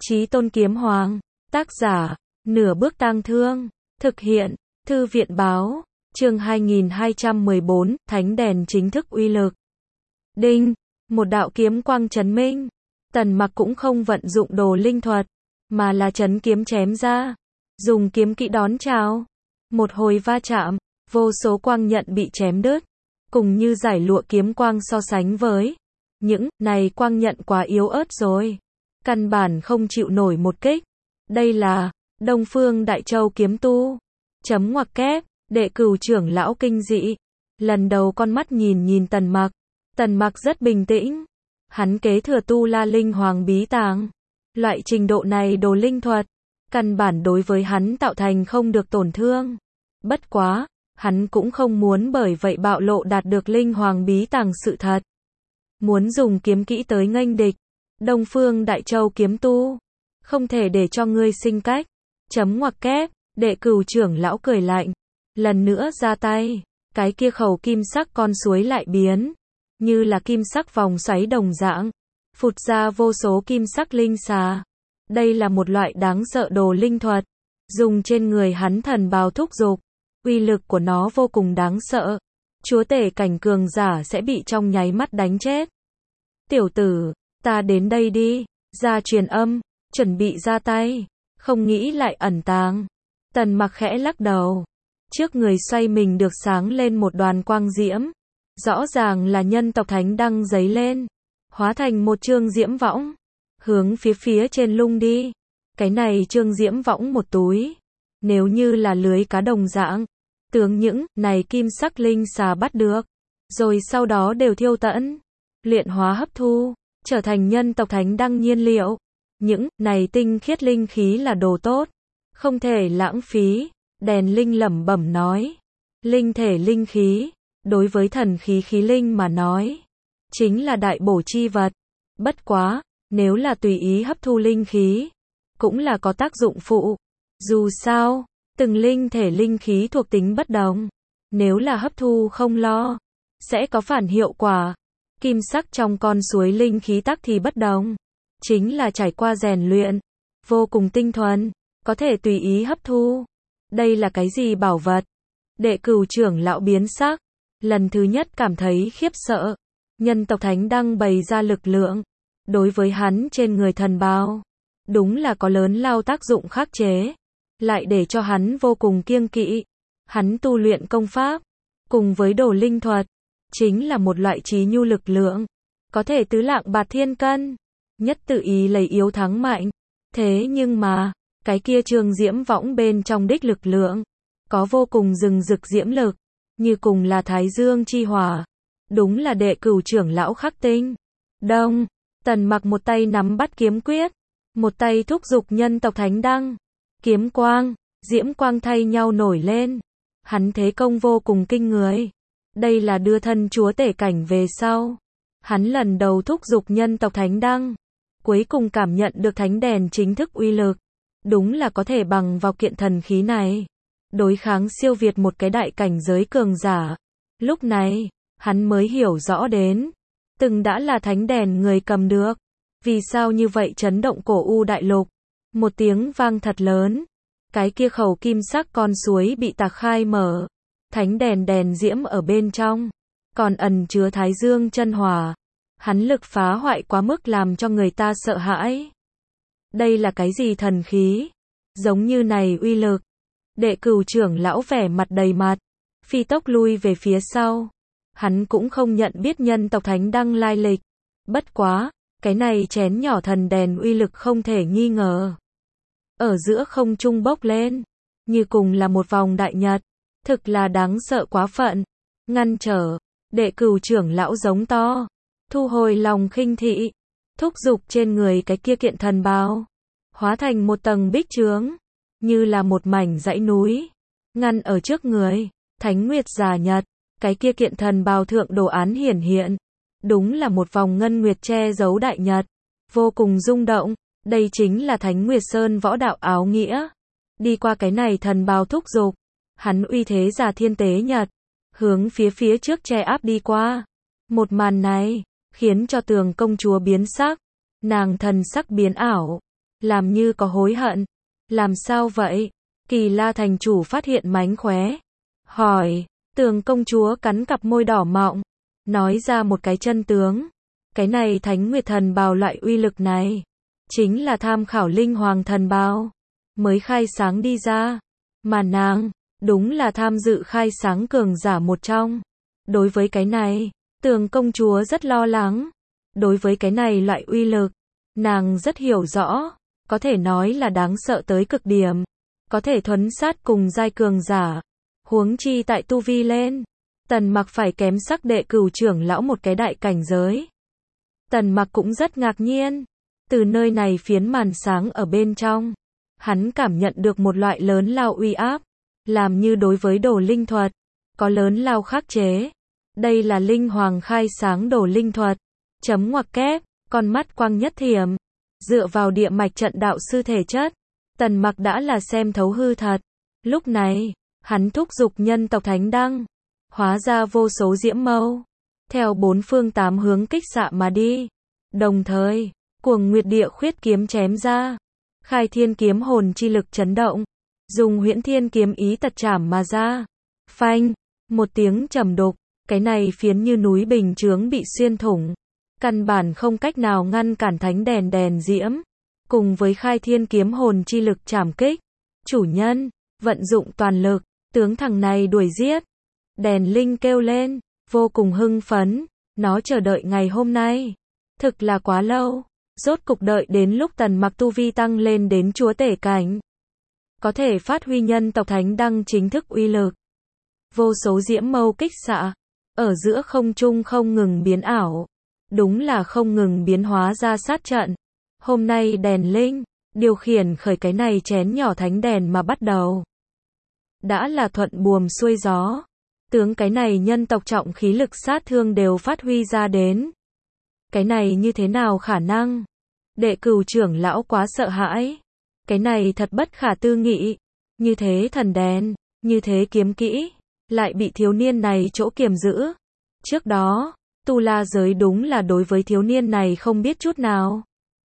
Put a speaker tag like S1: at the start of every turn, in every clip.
S1: Chí Tôn Kiếm Hoàng. Tác giả, Nửa Bước Tang Thương. Thực hiện, Thư viện báo. Chương 2214, Thánh đèn chính thức uy lực. Đinh, một đạo kiếm quang chấn minh. Tần Mặc cũng không vận dụng đồ linh thuật, mà là chấn kiếm chém ra, dùng kiếm kỹ đón chào. Một hồi va chạm, vô số quang nhận bị chém đứt, cùng như giải lụa kiếm quang so sánh với những này quang nhận quá yếu ớt rồi, căn bản không chịu nổi một kích. Đây là Đông Phương Đại Châu kiếm tu. Chấm ngoặc kép, Đệ Cửu trưởng lão kinh dị. Lần đầu con mắt nhìn Tần Mặc. Tần Mặc rất bình tĩnh. Hắn kế thừa Tu La Linh Hoàng bí tàng. Loại trình độ này đồ linh thuật, căn bản đối với hắn tạo thành không được tổn thương. Bất quá, hắn cũng không muốn bởi vậy bạo lộ đạt được Linh Hoàng bí tàng sự thật. Muốn dùng kiếm kỹ tới nghênh địch. Đông Phương Đại Châu kiếm tu. Không thể để cho ngươi sinh cách. Chấm ngoặc kép, Đệ Cửu trưởng lão cười lạnh. Lần nữa ra tay, cái kia khẩu kim sắc con suối lại biến, như là kim sắc vòng xoáy đồng dạng, phụt ra vô số kim sắc linh xà. Đây là một loại đáng sợ đồ linh thuật, dùng trên người hắn thần bào thúc giục, uy lực của nó vô cùng đáng sợ. Chúa tể cảnh cường giả sẽ bị trong nháy mắt đánh chết. Tiểu tử, ta đến đây đi, ra truyền âm, chuẩn bị ra tay, không nghĩ lại ẩn tàng. Tần Mặc khẽ lắc đầu. Trước người xoay mình được sáng lên một đoàn quang diễm. Rõ ràng là nhân tộc thánh đăng giấy lên, hóa thành một chương diễm võng, hướng phía trên lung đi. Cái này chương diễm võng một túi, nếu như là lưới cá đồng dạng, tướng những này kim sắc linh xà bắt được, rồi sau đó đều thiêu tận, luyện hóa hấp thu, trở thành nhân tộc thánh đăng nhiên liệu. Những này tinh khiết linh khí là đồ tốt, không thể lãng phí. Đèn linh lẩm bẩm nói, linh thể linh khí, đối với thần khí khí linh mà nói, chính là đại bổ chi vật. Bất quá, nếu là tùy ý hấp thu linh khí, cũng là có tác dụng phụ. Dù sao, từng linh thể linh khí thuộc tính bất đồng, nếu là hấp thu không lo, sẽ có phản hiệu quả. Kim sắc trong con suối linh khí tắc thì bất đồng, chính là trải qua rèn luyện, vô cùng tinh thuần, có thể tùy ý hấp thu. Đây là cái gì bảo vật? Đệ Cửu trưởng lão biến sắc, lần thứ nhất cảm thấy khiếp sợ. Nhân tộc thánh đăng bày ra lực lượng, đối với hắn trên người thần bào, đúng là có lớn lao tác dụng khắc chế, lại để cho hắn vô cùng kiêng kỵ. Hắn tu luyện công pháp, cùng với đồ linh thuật, chính là một loại trí nhu lực lượng, có thể tứ lạng bạt thiên cân, nhất tự ý lấy yếu thắng mạnh. Thế nhưng mà, cái kia trường diễm võng bên trong đích lực lượng, có vô cùng rừng rực diễm lực, như cùng là thái dương chi hỏa. Đúng là Đệ Cửu trưởng lão khắc tinh. Đông, Tần Mặc một tay nắm bắt kiếm quyết, một tay thúc giục nhân tộc thánh đăng. Kiếm quang, diễm quang thay nhau nổi lên. Hắn thế công vô cùng kinh người. Đây là đưa thân chúa tể cảnh về sau. Hắn lần đầu thúc giục nhân tộc thánh đăng, cuối cùng cảm nhận được thánh đèn chính thức uy lực. Đúng là có thể bằng vào kiện thần khí này, đối kháng siêu việt một cái đại cảnh giới cường giả. Lúc này, hắn mới hiểu rõ đến, từng đã là thánh đèn người cầm được, vì sao như vậy chấn động cổ u đại lục. Một tiếng vang thật lớn, cái kia khẩu kim sắc con suối bị tạc khai mở, thánh đèn diễm ở bên trong, còn ẩn chứa thái dương chân hỏa. Hắn lực phá hoại quá mức làm cho người ta sợ hãi. Đây là cái gì thần khí? Giống như này uy lực. Đệ Cửu trưởng lão vẻ mặt đầy mặt, phi tốc lui về phía sau. Hắn cũng không nhận biết nhân tộc thánh đăng lai lịch. Bất quá, cái này chén nhỏ thần đèn uy lực không thể nghi ngờ. Ở giữa không trung bốc lên, như cùng là một vòng đại nhật, thực là đáng sợ quá phận. Ngăn trở, Đệ Cửu trưởng lão giống to, thu hồi lòng khinh thị, thúc giục trên người cái kia kiện thần bào, hóa thành một tầng bích chướng, như là một mảnh dãy núi, ngăn ở trước người. Thánh Nguyệt Giả Nhật, cái kia kiện thần bào thượng đồ án hiển hiện, đúng là một vòng ngân nguyệt che giấu đại nhật, vô cùng rung động. Đây chính là Thánh Nguyệt Sơn võ đạo áo nghĩa. Đi qua cái này thần bào thúc giục, hắn uy thế giả thiên tế nhật, hướng phía trước che áp đi qua. Một màn này khiến cho Tường công chúa biến sắc, nàng thần sắc biến ảo, làm như có hối hận. Làm sao vậy? Kỳ La thành chủ phát hiện mánh khóe. Hỏi, Tường công chúa cắn cặp môi đỏ mọng, nói ra một cái chân tướng. Cái này Thánh Nguyệt thần bào loại uy lực này, chính là tham khảo Linh Hoàng thần bào mới khai sáng đi ra. Mà nàng, đúng là tham dự khai sáng cường giả một trong. Đối với cái này, Tường công chúa rất lo lắng. Đối với cái này loại uy lực, nàng rất hiểu rõ, có thể nói là đáng sợ tới cực điểm. Có thể thuấn sát cùng giai cường giả. Huống chi tại tu vi lên, Tần Mặc phải kém sắc đệ cửu trưởng lão một cái đại cảnh giới. Tần Mặc cũng rất ngạc nhiên. Từ nơi này phiến màn sáng ở bên trong, hắn cảm nhận được một loại lớn lao uy áp, làm như đối với đồ linh thuật, có lớn lao khắc chế. Đây là Linh Hoàng khai sáng đồ linh thuật. Chấm ngoặc kép, con mắt quang nhất thiểm. Dựa vào địa mạch trận đạo sư thể chất, Tần Mặc đã là xem thấu hư thật. Lúc này, hắn thúc giục nhân tộc thánh đăng, hóa ra vô số diễm mâu, theo bốn phương tám hướng kích xạ mà đi. Đồng thời, cuồng nguyệt địa khuyết kiếm chém ra, khai thiên kiếm hồn chi lực chấn động, dùng huyễn thiên kiếm ý tật chảm mà ra. Phanh, một tiếng trầm đục, cái này phiến như núi bình chướng bị xuyên thủng, căn bản không cách nào ngăn cản thánh đèn diễm, cùng với khai thiên kiếm hồn chi lực chảm kích. Chủ nhân, vận dụng toàn lực, tướng thằng này đuổi giết. Đèn linh kêu lên, vô cùng hưng phấn, nó chờ đợi ngày hôm nay. Thực là quá lâu, rốt cục đợi đến lúc Tần Mặc tu vi tăng lên đến chúa tể cảnh. Có thể phát huy nhân tộc thánh đăng chính thức uy lực. Vô số diễm mâu kích xạ, ở giữa không trung không ngừng biến ảo. Đúng là không ngừng biến hóa ra sát trận. Hôm nay đèn linh, điều khiển khởi cái này chén nhỏ thánh đèn mà bắt đầu. Đã là thuận buồm xuôi gió. Tướng cái này nhân tộc trọng khí lực sát thương đều phát huy ra đến. Cái này như thế nào khả năng? Đệ cửu trưởng lão quá sợ hãi. Cái này thật bất khả tư nghị. Như thế thần đèn, như thế kiếm kỹ, lại bị thiếu niên này chỗ kiềm giữ. Trước đó, tu la giới đúng là đối với thiếu niên này không biết chút nào.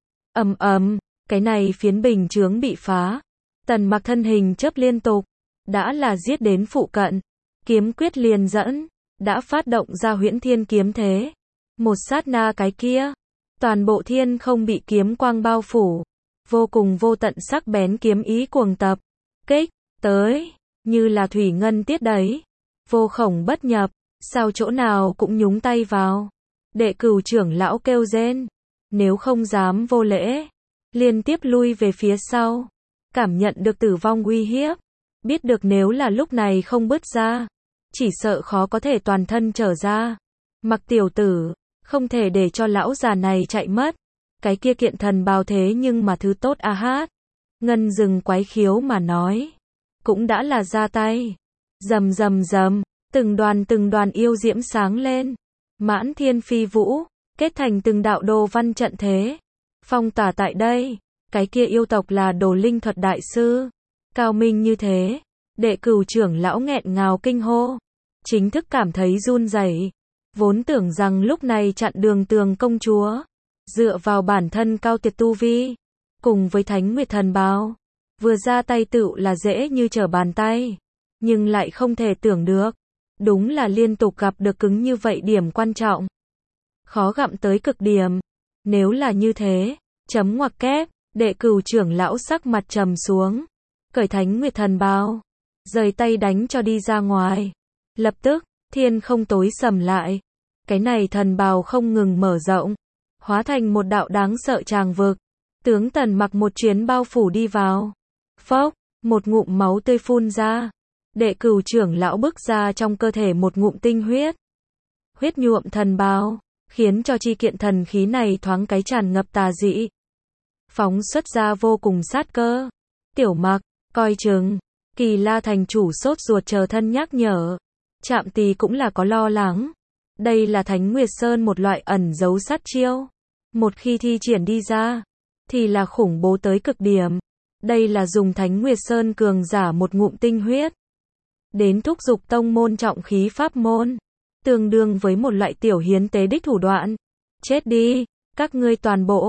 S1: Ầm ầm, cái này phiến bình chướng bị phá. Tần Mặc thân hình chớp liên tục, đã là giết đến phụ cận. Kiếm quyết liền dẫn, đã phát động ra huyễn thiên kiếm thế. Một sát na cái kia, toàn bộ thiên không bị kiếm quang bao phủ. Vô cùng vô tận sắc bén kiếm ý cuồng tập, kích, tới, như là thủy ngân tiết đấy. Vô khổng bất nhập, sao chỗ nào cũng nhúng tay vào. Đệ cửu trưởng lão kêu rên, nếu không dám vô lễ, liên tiếp lui về phía sau. Cảm nhận được tử vong uy hiếp, biết được nếu là lúc này không bứt ra, chỉ sợ khó có thể toàn thân trở ra. Mặc tiểu tử, không thể để cho lão già này chạy mất. Cái kia kiện thần bào thế nhưng mà thứ tốt a hát. Ngân dừng quái khiếu mà nói, cũng đã là ra tay. Rầm rầm rầm, từng đoàn yêu diễm sáng lên, mãn thiên phi vũ, kết thành từng đạo đồ văn trận thế, phong tỏa tại đây. Cái kia yêu tộc là đồ linh thuật đại sư, cao minh như thế. Đệ cửu trưởng lão nghẹn ngào kinh hô, chính thức cảm thấy run rẩy. Vốn tưởng rằng lúc này chặn đường Tường công chúa, dựa vào bản thân cao tiệt tu vi, cùng với Thánh Nguyệt thần bào, vừa ra tay tựu là dễ như trở bàn tay, nhưng lại không thể tưởng được, đúng là liên tục gặp được cứng như vậy điểm quan trọng, khó gặm tới cực điểm. Nếu là như thế, chấm ngoặc kép, đệ cửu trưởng lão sắc mặt trầm xuống, cởi Thánh Nguyệt thần bào, rời tay đánh cho đi ra ngoài. Lập tức, thiên không tối sầm lại, cái này thần bào không ngừng mở rộng, hóa thành một đạo đáng sợ tràng vực. Tướng Tần Mặc một chuyến bao phủ đi vào. Phốc, một ngụm máu tươi phun ra. Đệ cửu trưởng lão bức ra trong cơ thể một ngụm tinh huyết. Huyết nhuộm thần bào, khiến cho chi kiện thần khí này thoáng cái tràn ngập tà dị. Phóng xuất ra vô cùng sát cơ. Tiểu Mặc, coi chừng. Kỳ La thành chủ sốt ruột chờ thân nhắc nhở. Trạm Tỳ cũng là có lo lắng. Đây là Thánh Nguyệt Sơn một loại ẩn giấu sát chiêu. Một khi thi triển đi ra, thì là khủng bố tới cực điểm. Đây là dùng Thánh Nguyệt Sơn cường giả một ngụm tinh huyết, đến thúc giục tông môn trọng khí pháp môn. Tương đương với một loại tiểu hiến tế đích thủ đoạn. Chết đi, các ngươi toàn bộ.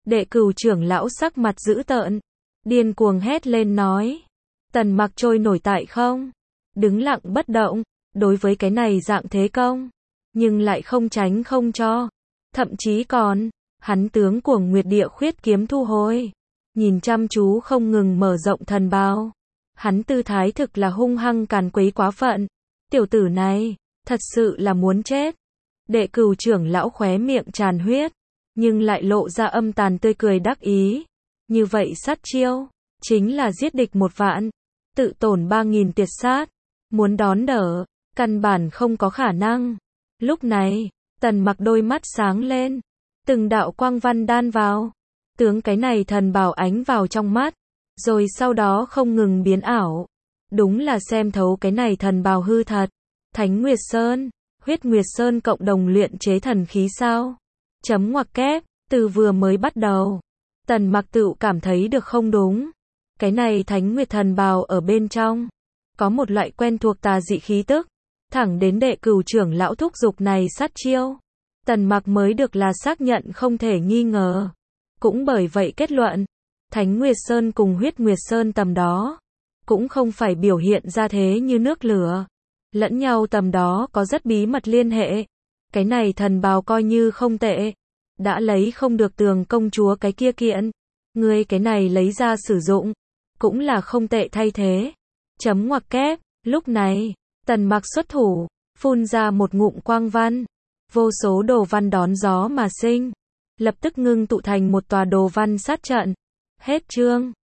S1: Đệ Cửu trưởng lão sắc mặt dữ tợn, điên cuồng hét lên nói. Tần Mặc trôi nổi tại không, đứng lặng bất động, đối với cái này dạng thế công, nhưng lại không tránh không cho, thậm chí còn, hắn tướng Cuồng Nguyệt Địa Khuyết kiếm thu hồi, nhìn chăm chú không ngừng mở rộng thần bào. Hắn tư thái thực là hung hăng càn quấy quá phận. Tiểu tử này, thật sự là muốn chết. Đệ Cửu trưởng lão khóe miệng tràn huyết, nhưng lại lộ ra âm tàn tươi cười đắc ý. Như vậy sát chiêu, chính là giết địch 1 vạn, tự tổn 3.000 tiệt sát. Muốn đón đỡ, căn bản không có khả năng. Lúc này, Tần Mặc đôi mắt sáng lên, từng đạo quang văn đan vào, tướng cái này thần bào ánh vào trong mắt, rồi sau đó không ngừng biến ảo. Đúng là xem thấu cái này thần bào hư thật. Thánh Nguyệt Sơn, Huyết Nguyệt Sơn cộng đồng luyện chế thần khí sao? Chấm ngoặc kép, từ vừa mới bắt đầu, Tần Mặc tự cảm thấy được không đúng. Cái này Thánh Nguyệt thần bào ở bên trong, có một loại quen thuộc tà dị khí tức, thẳng đến Đệ Cửu trưởng lão thúc giục này sát chiêu. Tần Mặc mới được là xác nhận không thể nghi ngờ. Cũng bởi vậy kết luận, Thánh Nguyệt Sơn cùng Huyết Nguyệt Sơn tầm đó, cũng không phải biểu hiện ra thế như nước lửa. Lẫn nhau tầm đó có rất bí mật liên hệ. Cái này thần bào coi như không tệ. Đã lấy không được Tường công chúa cái kia kiện. Ngươi cái này lấy ra sử dụng, cũng là không tệ thay thế. Chấm ngoặc kép, lúc này, Tần Mặc xuất thủ, phun ra một ngụm quang văn. Vô số đồ văn đón gió mà sinh, lập tức ngưng tụ thành một tòa đồ văn sát trận. Hết chương.